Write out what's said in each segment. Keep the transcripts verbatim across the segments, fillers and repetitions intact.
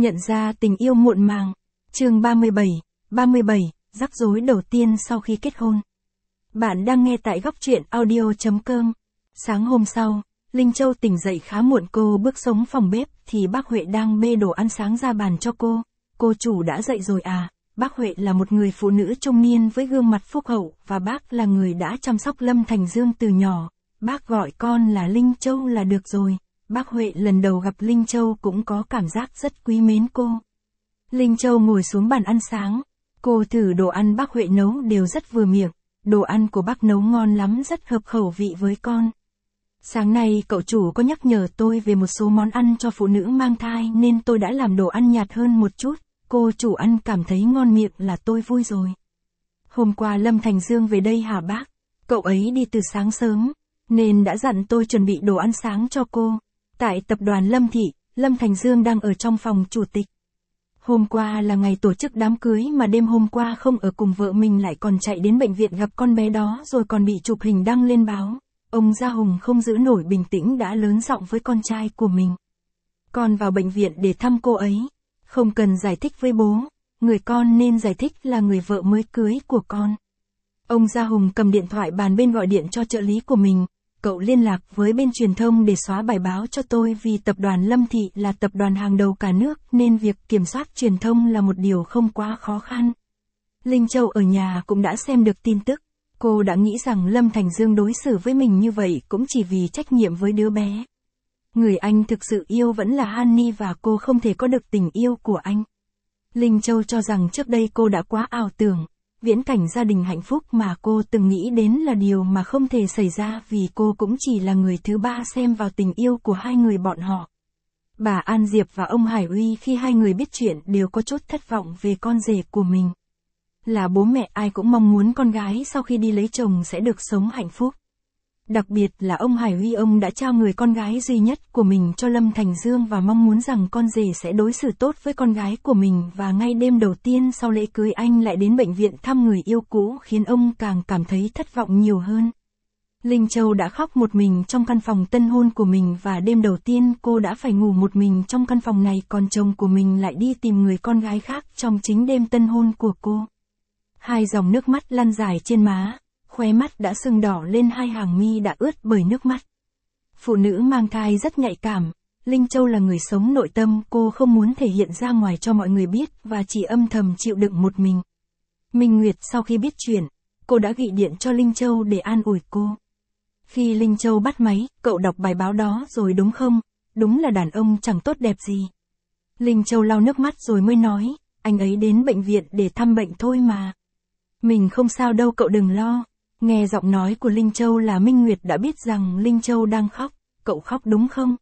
Nhận ra tình yêu muộn màng. Chương ba mươi bảy, ba mươi bảy, rắc rối đầu tiên sau khi kết hôn. Bạn đang nghe tại góc truyện audio chấm com. Sáng hôm sau, Linh Châu tỉnh dậy khá muộn, cô bước xuống phòng bếp thì bác Huệ đang bê đồ ăn sáng ra bàn cho cô. Cô chủ đã dậy rồi à? Bác Huệ là một người phụ nữ trung niên với gương mặt phúc hậu và bác là người đã chăm sóc Lâm Thành Dương từ nhỏ. Bác gọi con là Linh Châu là được rồi. Bác Huệ lần đầu gặp Linh Châu cũng có cảm giác rất quý mến cô. Linh Châu ngồi xuống bàn ăn sáng. Cô thử đồ ăn bác Huệ nấu đều rất vừa miệng. Đồ ăn của bác nấu ngon lắm, rất hợp khẩu vị với con. Sáng nay cậu chủ có nhắc nhở tôi về một số món ăn cho phụ nữ mang thai nên tôi đã làm đồ ăn nhạt hơn một chút. Cô chủ ăn cảm thấy ngon miệng là tôi vui rồi. Hôm qua Lâm Thành Dương về đây hả bác? Cậu ấy đi từ sáng sớm, nên đã dặn tôi chuẩn bị đồ ăn sáng cho cô. Tại tập đoàn Lâm Thị, Lâm Thành Dương đang ở trong phòng chủ tịch. Hôm qua là ngày tổ chức đám cưới mà đêm hôm qua không ở cùng vợ mình lại còn chạy đến bệnh viện gặp con bé đó rồi còn bị chụp hình đăng lên báo. Ông Gia Hùng không giữ nổi bình tĩnh đã lớn giọng với con trai của mình. Con vào bệnh viện để thăm cô ấy. Không cần giải thích với bố, người con nên giải thích là người vợ mới cưới của con. Ông Gia Hùng cầm điện thoại bàn bên gọi điện cho trợ lý của mình. Cậu liên lạc với bên truyền thông để xóa bài báo cho tôi vì tập đoàn Lâm Thị là tập đoàn hàng đầu cả nước nên việc kiểm soát truyền thông là một điều không quá khó khăn. Linh Châu ở nhà cũng đã xem được tin tức. Cô đã nghĩ rằng Lâm Thành Dương đối xử với mình như vậy cũng chỉ vì trách nhiệm với đứa bé. Người anh thực sự yêu vẫn là Honey và cô không thể có được tình yêu của anh. Linh Châu cho rằng trước đây cô đã quá ảo tưởng. Viễn cảnh gia đình hạnh phúc mà cô từng nghĩ đến là điều mà không thể xảy ra vì cô cũng chỉ là người thứ ba xem vào tình yêu của hai người bọn họ. Bà An Diệp và ông Hải Uy khi hai người biết chuyện đều có chút thất vọng về con rể của mình. Là bố mẹ ai cũng mong muốn con gái sau khi đi lấy chồng sẽ được sống hạnh phúc. Đặc biệt là ông Hải Uy, ông đã trao người con gái duy nhất của mình cho Lâm Thành Dương và mong muốn rằng con rể sẽ đối xử tốt với con gái của mình, và ngay đêm đầu tiên sau lễ cưới anh lại đến bệnh viện thăm người yêu cũ khiến ông càng cảm thấy thất vọng nhiều hơn. Linh Châu đã khóc một mình trong căn phòng tân hôn của mình và đêm đầu tiên cô đã phải ngủ một mình trong căn phòng này, còn chồng của mình lại đi tìm người con gái khác trong chính đêm tân hôn của cô. Hai dòng nước mắt lăn dài trên má. Khóe mắt đã sưng đỏ lên, hai hàng mi đã ướt bởi nước mắt. Phụ nữ mang thai rất nhạy cảm. Linh Châu là người sống nội tâm, cô không muốn thể hiện ra ngoài cho mọi người biết và chỉ âm thầm chịu đựng một mình. Minh Nguyệt sau khi biết chuyện, cô đã gọi điện cho Linh Châu để an ủi cô. Khi Linh Châu bắt máy, cậu đọc bài báo đó rồi đúng không? Đúng là đàn ông chẳng tốt đẹp gì. Linh Châu lau nước mắt rồi mới nói, anh ấy đến bệnh viện để thăm bệnh thôi mà. Mình không sao đâu, cậu đừng lo. Nghe giọng nói của Linh Châu là Minh Nguyệt đã biết rằng Linh Châu đang khóc. Cậu khóc đúng không?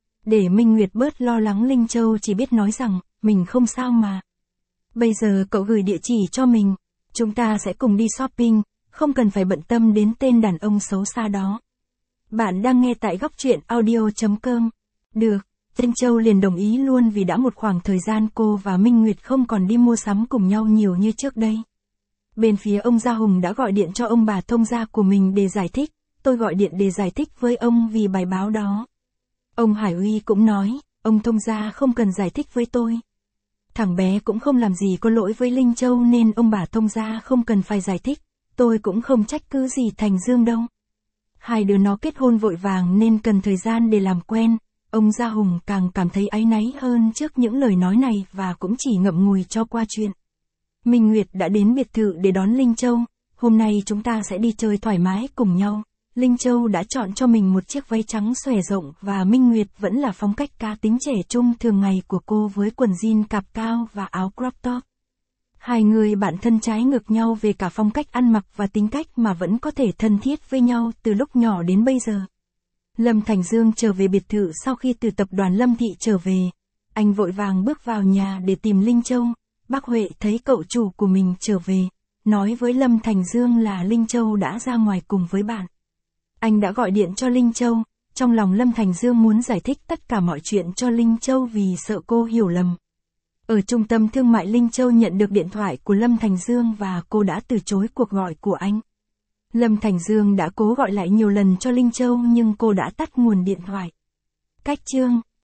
Để Minh Nguyệt bớt lo lắng, Linh Châu chỉ biết nói rằng, mình không sao mà. Bây giờ cậu gửi địa chỉ cho mình. Chúng ta sẽ cùng đi shopping, không cần phải bận tâm đến tên đàn ông xấu xa đó. Bạn đang nghe tại góc truyện audio chấm com. Được, Linh Châu liền đồng ý luôn vì đã một khoảng thời gian cô và Minh Nguyệt không còn đi mua sắm cùng nhau nhiều như trước đây. Bên phía ông Gia Hùng đã gọi điện cho ông bà thông gia của mình để giải thích. Tôi gọi điện để giải thích với ông vì bài báo đó. Ông Hải Uy cũng nói, ông thông gia không cần giải thích với tôi. Thằng bé cũng không làm gì có lỗi với Linh Châu nên ông bà thông gia không cần phải giải thích. Tôi cũng không trách cứ gì Thành Dương đâu. Hai đứa nó kết hôn vội vàng nên cần thời gian để làm quen. Ông Gia Hùng càng cảm thấy áy náy hơn trước những lời nói này và cũng chỉ ngậm ngùi cho qua chuyện. Minh Nguyệt đã đến biệt thự để đón Linh Châu. Hôm nay chúng ta sẽ đi chơi thoải mái cùng nhau. Linh Châu đã chọn cho mình một chiếc váy trắng xòe rộng và Minh Nguyệt vẫn là phong cách cá tính trẻ trung thường ngày của cô với quần jean cạp cao và áo crop top. Hai người bạn thân trái ngược nhau về cả phong cách ăn mặc và tính cách mà vẫn có thể thân thiết với nhau từ lúc nhỏ đến bây giờ. Lâm Thành Dương trở về biệt thự sau khi từ tập đoàn Lâm Thị trở về. Anh vội vàng bước vào nhà để tìm Linh Châu. Bác Huệ thấy cậu chủ của mình trở về, nói với Lâm Thành Dương là Linh Châu đã ra ngoài cùng với bạn. Anh đã gọi điện cho Linh Châu, trong lòng Lâm Thành Dương muốn giải thích tất cả mọi chuyện cho Linh Châu vì sợ cô hiểu lầm. Ở trung tâm thương mại, Linh Châu nhận được điện thoại của Lâm Thành Dương và cô đã từ chối cuộc gọi của anh. Lâm Thành Dương đã cố gọi lại nhiều lần cho Linh Châu nhưng cô đã tắt nguồn điện thoại. Cách chương